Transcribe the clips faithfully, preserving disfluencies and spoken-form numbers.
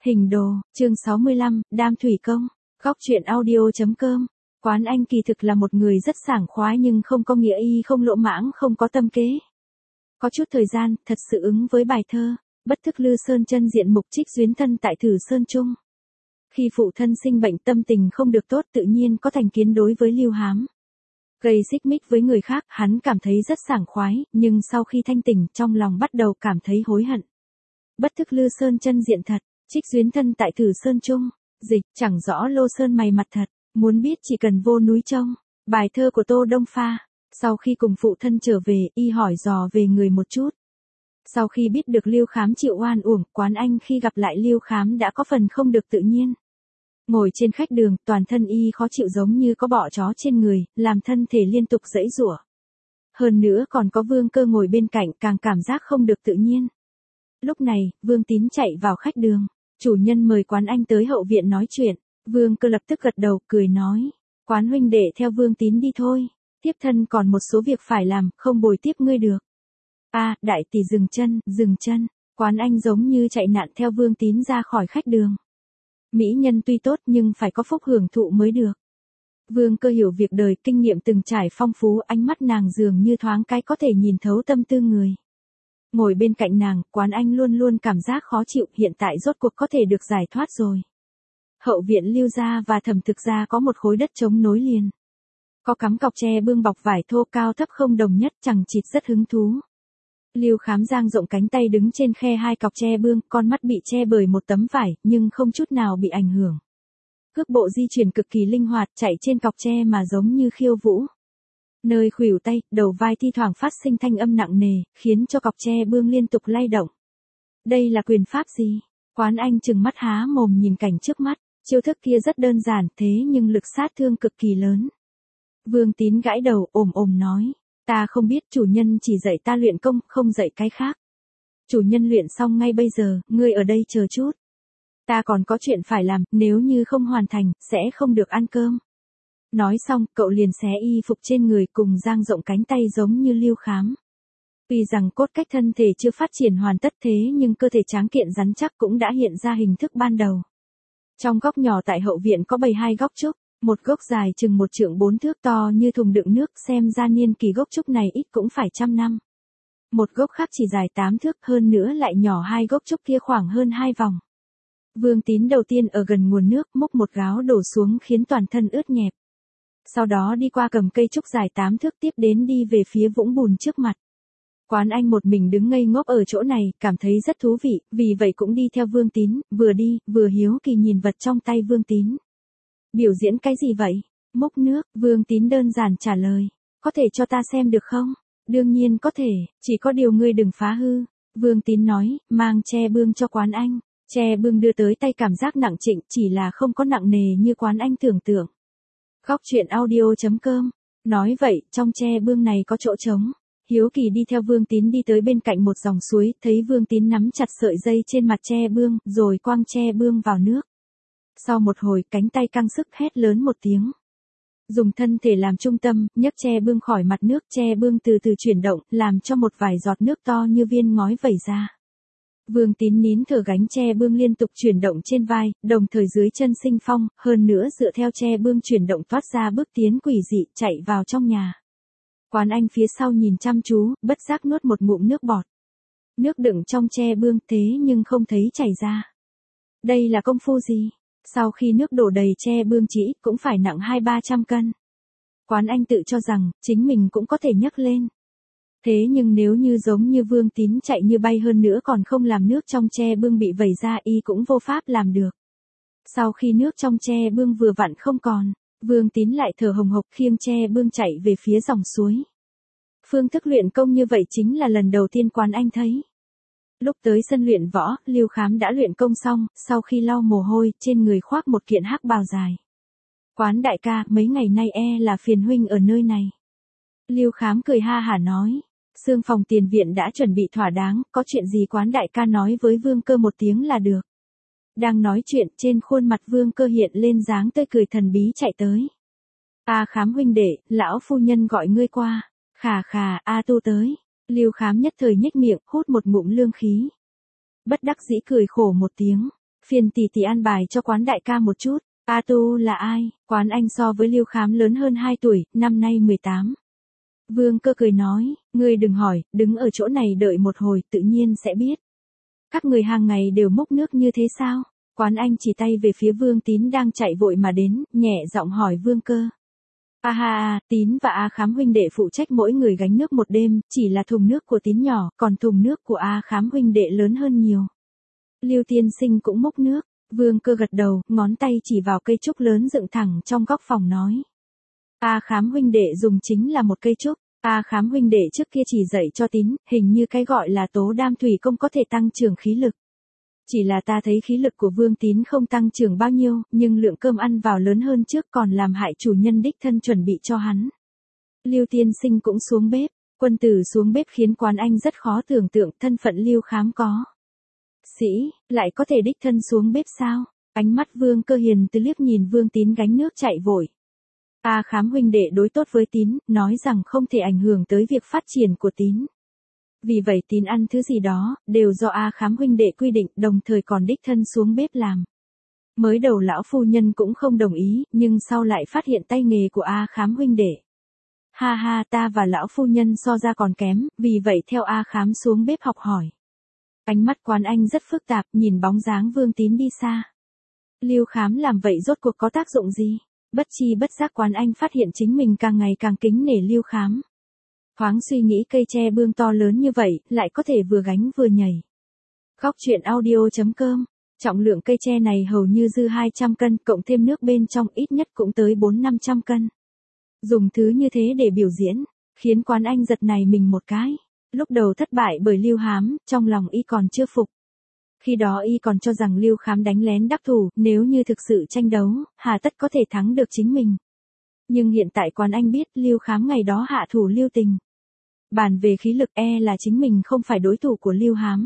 Hình đồ, chương sáu mươi lăm, Đam Thủy Công, góc truyện audio.com. Quán Anh kỳ thực là một người rất sảng khoái nhưng không có nghĩa y không lỗ mãng không có tâm kế. Có chút thời gian, thật sự ứng với bài thơ, bất thức Lư Sơn chân diện mục trích duyến thân tại Thử Sơn Trung. Khi phụ thân sinh bệnh tâm tình không được tốt tự nhiên có thành kiến đối với Lưu Hám. Gây xích mích với người khác, hắn cảm thấy rất sảng khoái, nhưng sau khi thanh tỉnh trong lòng bắt đầu cảm thấy hối hận. Bất thức Lư Sơn chân diện thật, trích duyến thân tại Thử Sơn Trung, dịch chẳng rõ Lô Sơn mày mặt thật, muốn biết chỉ cần vô núi trông. Bài thơ của Tô Đông Pha. Sau khi cùng phụ thân trở về, y hỏi dò về người một chút. Sau khi biết được Liêu Khám chịu oan uổng, Quán Anh khi gặp lại Liêu Khám đã có phần không được tự nhiên. Ngồi trên khách đường, toàn thân y khó chịu giống như có bọ chó trên người, làm thân thể liên tục giãy giụa. Hơn nữa còn có Vương Cơ ngồi bên cạnh càng cảm giác không được tự nhiên. Lúc này, Vương Tín chạy vào khách đường. Chủ nhân mời Quán Anh tới hậu viện nói chuyện. Vương Cơ lập tức gật đầu, cười nói. Quán huynh đệ theo Vương Tín đi thôi. Tiếp thân còn một số việc phải làm, không bồi tiếp ngươi được. A, à, đại tỷ dừng chân, dừng chân. Quán Anh giống như chạy nạn theo Vương Tín ra khỏi khách đường. Mỹ nhân tuy tốt nhưng phải có phúc hưởng thụ mới được. Vương Cơ hiểu việc đời, kinh nghiệm từng trải phong phú, ánh mắt nàng dường như thoáng cái có thể nhìn thấu tâm tư người. Ngồi bên cạnh nàng, Quán Anh luôn luôn cảm giác khó chịu, hiện tại rốt cuộc có thể được giải thoát rồi. Hậu viện Lưu gia và Thẩm Thực gia có một khối đất trống nối liền. Có cắm cọc tre bương bọc vải thô cao thấp không đồng nhất, chẳng chịt rất hứng thú. Liêu Khám dang rộng cánh tay đứng trên khe hai cọc tre bương, con mắt bị che bởi một tấm vải, nhưng không chút nào bị ảnh hưởng. Cước bộ di chuyển cực kỳ linh hoạt, chạy trên cọc tre mà giống như khiêu vũ. Nơi khuỷu tay, đầu vai thi thoảng phát sinh thanh âm nặng nề, khiến cho cọc tre bương liên tục lay động. Đây là quyền pháp gì? Quán Anh trừng mắt há mồm nhìn cảnh trước mắt, chiêu thức kia rất đơn giản thế nhưng lực sát thương cực kỳ lớn. Vương Tín gãi đầu ồm ồm nói. Ta không biết, chủ nhân chỉ dạy ta luyện công, không dạy cái khác. Chủ nhân luyện xong ngay bây giờ, ngươi ở đây chờ chút. Ta còn có chuyện phải làm, nếu như không hoàn thành, sẽ không được ăn cơm. Nói xong, cậu liền xé y phục trên người cùng dang rộng cánh tay giống như Liêu Khám. Tuy rằng cốt cách thân thể chưa phát triển hoàn tất thế nhưng cơ thể tráng kiện rắn chắc cũng đã hiện ra hình thức ban đầu. Trong góc nhỏ tại hậu viện có bày hai gốc trúc. Một gốc dài chừng một trượng bốn thước to như thùng đựng nước, xem ra niên kỳ gốc trúc này ít cũng phải trăm năm. Một gốc khác chỉ dài tám thước, hơn nữa lại nhỏ hai gốc trúc kia khoảng hơn hai vòng. Vương Tín đầu tiên ở gần nguồn nước múc một gáo đổ xuống khiến toàn thân ướt nhẹp. Sau đó đi qua cầm cây trúc dài tám thước tiếp đến đi về phía vũng bùn trước mặt. Quán Anh một mình đứng ngây ngốc ở chỗ này, cảm thấy rất thú vị, vì vậy cũng đi theo Vương Tín, vừa đi, vừa hiếu kỳ nhìn vật trong tay Vương Tín. Biểu diễn cái gì vậy? Múc nước, Vương Tín đơn giản trả lời. Có thể cho ta xem được không? Đương nhiên có thể, chỉ có điều ngươi đừng phá hư. Vương Tín nói, mang tre bương cho Quán Anh. Tre bương đưa tới tay cảm giác nặng trịnh, chỉ là không có nặng nề như Quán Anh tưởng tượng. Góc truyện audio.com. Nói vậy, trong tre bương này có chỗ trống. Hiếu kỳ đi theo Vương Tín đi tới bên cạnh một dòng suối, thấy Vương Tín nắm chặt sợi dây trên mặt tre bương, rồi quăng tre bương vào nước. Sau một hồi, cánh tay căng sức hét lớn một tiếng. Dùng thân thể làm trung tâm, nhấc tre bương khỏi mặt nước, tre bương từ từ chuyển động, làm cho một vài giọt nước to như viên ngói vẩy ra. Vương Tín nín thở gánh tre bương liên tục chuyển động trên vai, đồng thời dưới chân sinh phong, hơn nữa dựa theo tre bương chuyển động thoát ra bước tiến quỷ dị, chạy vào trong nhà. Quán Anh phía sau nhìn chăm chú, bất giác nuốt một ngụm nước bọt. Nước đựng trong tre bương thế nhưng không thấy chảy ra. Đây là công phu gì? Sau khi nước đổ đầy tre bương chỉ cũng phải nặng hai ba trăm cân. Quán Anh tự cho rằng chính mình cũng có thể nhấc lên. Thế nhưng nếu như giống như Vương Tín chạy như bay hơn nữa còn không làm nước trong tre bương bị vẩy ra y cũng vô pháp làm được. Sau khi nước trong tre bương vừa vặn không còn, Vương Tín lại thở hồng hộc khiêng tre bương chạy về phía dòng suối. Phương thức luyện công như vậy chính là lần đầu tiên Quán Anh thấy. Lúc tới sân luyện võ, Liêu Khám đã luyện công xong, sau khi lau mồ hôi, trên người khoác một kiện hắc bào dài. Quán đại ca, mấy ngày nay e là phiền huynh ở nơi này. Liêu Khám cười ha hả nói, xương phòng tiền viện đã chuẩn bị thỏa đáng, có chuyện gì Quán đại ca nói với Vương Cơ một tiếng là được. Đang nói chuyện, trên khuôn mặt Vương Cơ hiện lên dáng tươi cười thần bí chạy tới. A Khám huynh đệ, lão phu nhân gọi ngươi qua. Khà khà, A Tu tới. Liêu Khám nhất thời nhếch miệng, hút một ngụm lương khí. Bất đắc dĩ cười khổ một tiếng. Phiền tỷ tỷ an bài cho quán đại ca một chút. A Tu là ai? Quán anh so với Lưu Khám lớn hơn hai tuổi, năm nay mười tám. Vương Cơ cười nói, ngươi đừng hỏi, đứng ở chỗ này đợi một hồi tự nhiên sẽ biết. Các người hàng ngày đều múc nước như thế sao? Quán anh chỉ tay về phía Vương Tín đang chạy vội mà đến, nhẹ giọng hỏi Vương Cơ. A ha a, Tín và A Khám huynh đệ phụ trách mỗi người gánh nước một đêm, chỉ là thùng nước của Tín nhỏ, còn thùng nước của A Khám huynh đệ lớn hơn nhiều. Lưu tiên sinh cũng múc nước. Vương Cơ gật đầu, ngón tay chỉ vào cây trúc lớn dựng thẳng trong góc phòng nói. A Khám huynh đệ dùng chính là một cây trúc. A Khám huynh đệ trước kia chỉ dạy cho Tín, hình như cái gọi là tố đam thủy công có thể tăng trưởng khí lực. Chỉ là ta thấy khí lực của Vương Tín không tăng trưởng bao nhiêu, nhưng lượng cơm ăn vào lớn hơn trước còn làm hại chủ nhân đích thân chuẩn bị cho hắn. Lưu tiên sinh cũng xuống bếp, quân tử xuống bếp khiến quán anh rất khó tưởng tượng thân phận Lưu Khám có. Sĩ, lại có thể đích thân xuống bếp sao? Ánh mắt Vương Cơ hiền từ liếc nhìn Vương Tín gánh nước chạy vội. A Khám huynh đệ đối tốt với Tín, nói rằng không thể ảnh hưởng tới việc phát triển của Tín. Vì vậy Tín ăn thứ gì đó, đều do A Khám huynh đệ quy định, đồng thời còn đích thân xuống bếp làm. Mới đầu lão phu nhân cũng không đồng ý, nhưng sau lại phát hiện tay nghề của A Khám huynh đệ. Ha ha, ta và lão phu nhân so ra còn kém, vì vậy theo A Khám xuống bếp học hỏi. Ánh mắt quán anh rất phức tạp, nhìn bóng dáng Vương Tín đi xa. Lưu Khám làm vậy rốt cuộc có tác dụng gì? Bất chi bất giác quán anh phát hiện chính mình càng ngày càng kính nể Lưu Khám. Thoáng suy nghĩ cây tre bương to lớn như vậy, lại có thể vừa gánh vừa nhảy. Góc truyện audio chấm com. Trọng lượng cây tre này hầu như dư hai trăm cân, cộng thêm nước bên trong ít nhất cũng tới bốn năm trăm cân. Dùng thứ như thế để biểu diễn, khiến quán anh giật này mình một cái. Lúc đầu thất bại bởi Lưu Hám, trong lòng y còn chưa phục. Khi đó y còn cho rằng Lưu Khám đánh lén đắc thủ, nếu như thực sự tranh đấu, hà tất có thể thắng được chính mình. Nhưng hiện tại quán anh biết Lưu Khám ngày đó hạ thủ lưu tình. Bàn về khí lực e là chính mình không phải đối thủ của Lưu Hám.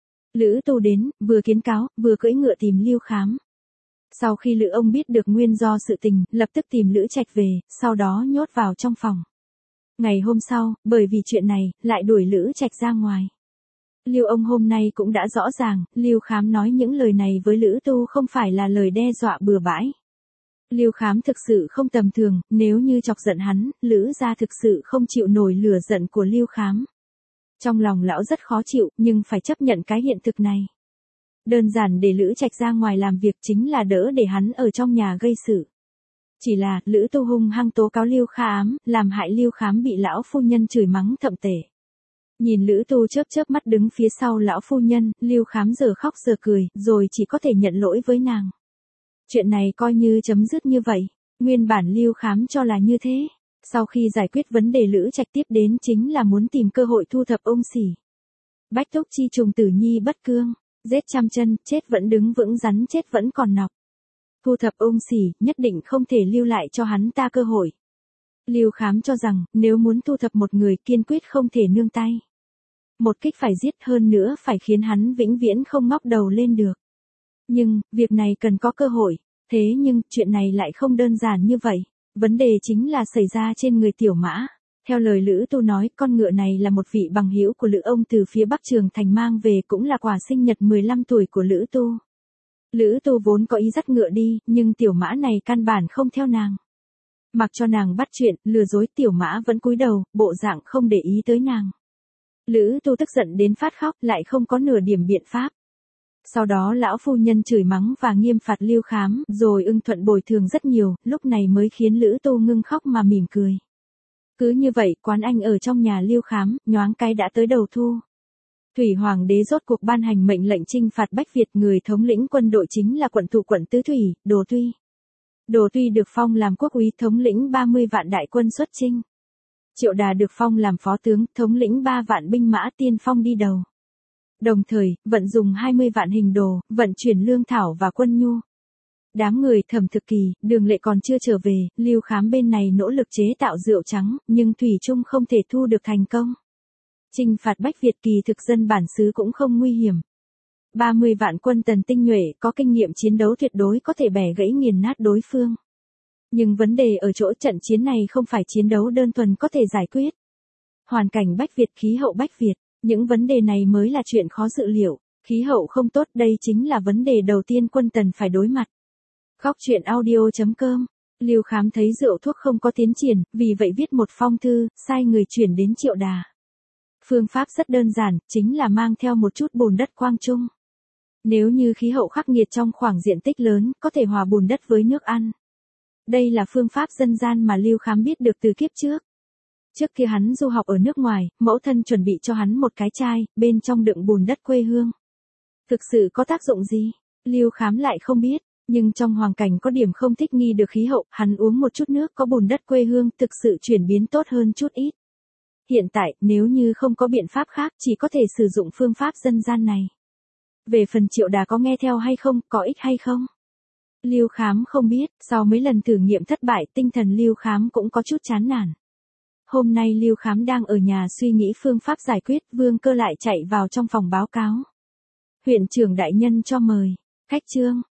Lữ Tu đến, vừa kiến cáo, vừa cưỡi ngựa tìm Lưu Khám. Sau khi Lữ ông biết được nguyên do sự tình, lập tức tìm Lữ Trạch về, sau đó nhốt vào trong phòng. Ngày hôm sau, bởi vì chuyện này, lại đuổi Lữ Trạch ra ngoài. Lưu ông hôm nay cũng đã rõ ràng, Lưu Khám nói những lời này với Lữ Tu không phải là lời đe dọa bừa bãi. Lưu Khám thực sự không tầm thường, nếu như chọc giận hắn, Lữ gia thực sự không chịu nổi lửa giận của Lưu Khám. Trong lòng lão rất khó chịu, nhưng phải chấp nhận cái hiện thực này. Đơn giản để Lữ Trạch ra ngoài làm việc chính là đỡ để hắn ở trong nhà gây sự. Chỉ là, Lữ Tu hung hăng tố cáo Lưu Khám, làm hại Lưu Khám bị lão phu nhân chửi mắng thậm tệ. Nhìn Lữ Tu chớp chớp mắt đứng phía sau lão phu nhân, Lưu Khám giờ khóc giờ cười, rồi chỉ có thể nhận lỗi với nàng. Chuyện này coi như chấm dứt như vậy, nguyên bản Lưu Khám cho là như thế. Sau khi giải quyết vấn đề Lữ Trạch tiếp đến chính là muốn tìm cơ hội thu thập ông Sỉ. Bách Túc chi trùng tử nhi bất cương, giết trăm chân, chết vẫn đứng vững rắn chết vẫn còn nọc. Thu thập ông Sỉ, nhất định không thể lưu lại cho hắn ta cơ hội. Lưu Khám cho rằng, nếu muốn thu thập một người kiên quyết không thể nương tay. Một kích phải giết hơn nữa phải khiến hắn vĩnh viễn không ngóc đầu lên được. Nhưng, việc này cần có cơ hội, thế nhưng, chuyện này lại không đơn giản như vậy. Vấn đề chính là xảy ra trên người Tiểu Mã. Theo lời Lữ Tu nói, con ngựa này là một vị bằng hữu của Lữ ông từ phía Bắc Trường Thành mang về, cũng là quà sinh nhật mười lăm tuổi của Lữ Tu. Lữ Tu vốn có ý dắt ngựa đi, nhưng Tiểu Mã này căn bản không theo nàng. Mặc cho nàng bắt chuyện, lừa dối, Tiểu Mã vẫn cúi đầu, bộ dạng không để ý tới nàng. Lữ Tu tức giận đến phát khóc, lại không có nửa điểm biện pháp. Sau đó lão phu nhân chửi mắng và nghiêm phạt Lưu Khám, rồi ưng thuận bồi thường rất nhiều, lúc này mới khiến Lữ Tu ngưng khóc mà mỉm cười. Cứ như vậy, quán anh ở trong nhà Lưu Khám, nhoáng cái đã tới đầu thu. Thủy Hoàng đế rốt cuộc ban hành mệnh lệnh chinh phạt Bách Việt, người thống lĩnh quân đội chính là quận thủ quận Tứ Thủy, Đồ Tuy. Đồ Tuy được phong làm quốc úy, thống lĩnh ba mươi vạn đại quân xuất chinh. Triệu Đà được phong làm phó tướng, thống lĩnh ba vạn binh mã, tiên phong đi đầu. Đồng thời, vận dùng hai mươi vạn hình đồ, vận chuyển lương thảo và quân nhu. Đám người Thẩm Thực Kỳ, Đường Lệ còn chưa trở về, Lưu Khám bên này nỗ lực chế tạo rượu trắng, nhưng thủy chung không thể thu được thành công. Chinh phạt Bách Việt kỳ thực dân bản xứ cũng không nguy hiểm. ba mươi vạn quân tần tinh nhuệ, có kinh nghiệm chiến đấu tuyệt đối có thể bẻ gãy nghiền nát đối phương. Nhưng vấn đề ở chỗ trận chiến này không phải chiến đấu đơn thuần có thể giải quyết. Hoàn cảnh Bách Việt, khí hậu Bách Việt, những vấn đề này mới là chuyện khó dự liệu. Khí hậu không tốt, đây chính là vấn đề đầu tiên Quân Tần phải đối mặt. Góc truyện audio.com. Lưu Khám thấy rượu thuốc không có tiến triển, vì vậy viết một phong thư, sai người chuyển đến Triệu Đà. Phương pháp rất đơn giản, chính là mang theo một chút bùn đất quang trung. Nếu như khí hậu khắc nghiệt trong khoảng diện tích lớn, có thể hòa bùn đất với nước ăn. Đây là phương pháp dân gian mà Lưu Khám biết được từ kiếp trước. Trước khi hắn du học ở nước ngoài, mẫu thân chuẩn bị cho hắn một cái chai, bên trong đựng bùn đất quê hương. Thực sự có tác dụng gì? Lưu Khám lại không biết, nhưng trong hoàn cảnh có điểm không thích nghi được khí hậu, hắn uống một chút nước có bùn đất quê hương thực sự chuyển biến tốt hơn chút ít. Hiện tại, nếu như không có biện pháp khác, chỉ có thể sử dụng phương pháp dân gian này. Về phần Triệu Đà có nghe theo hay không, có ích hay không? Lưu Khám không biết, sau mấy lần thử nghiệm thất bại, tinh thần Lưu Khám cũng có chút chán nản. Hôm nay Lưu Khám đang ở nhà suy nghĩ phương pháp giải quyết, Vương Cơ lại chạy vào trong phòng báo cáo. Huyện trưởng đại nhân cho mời. Khách trương,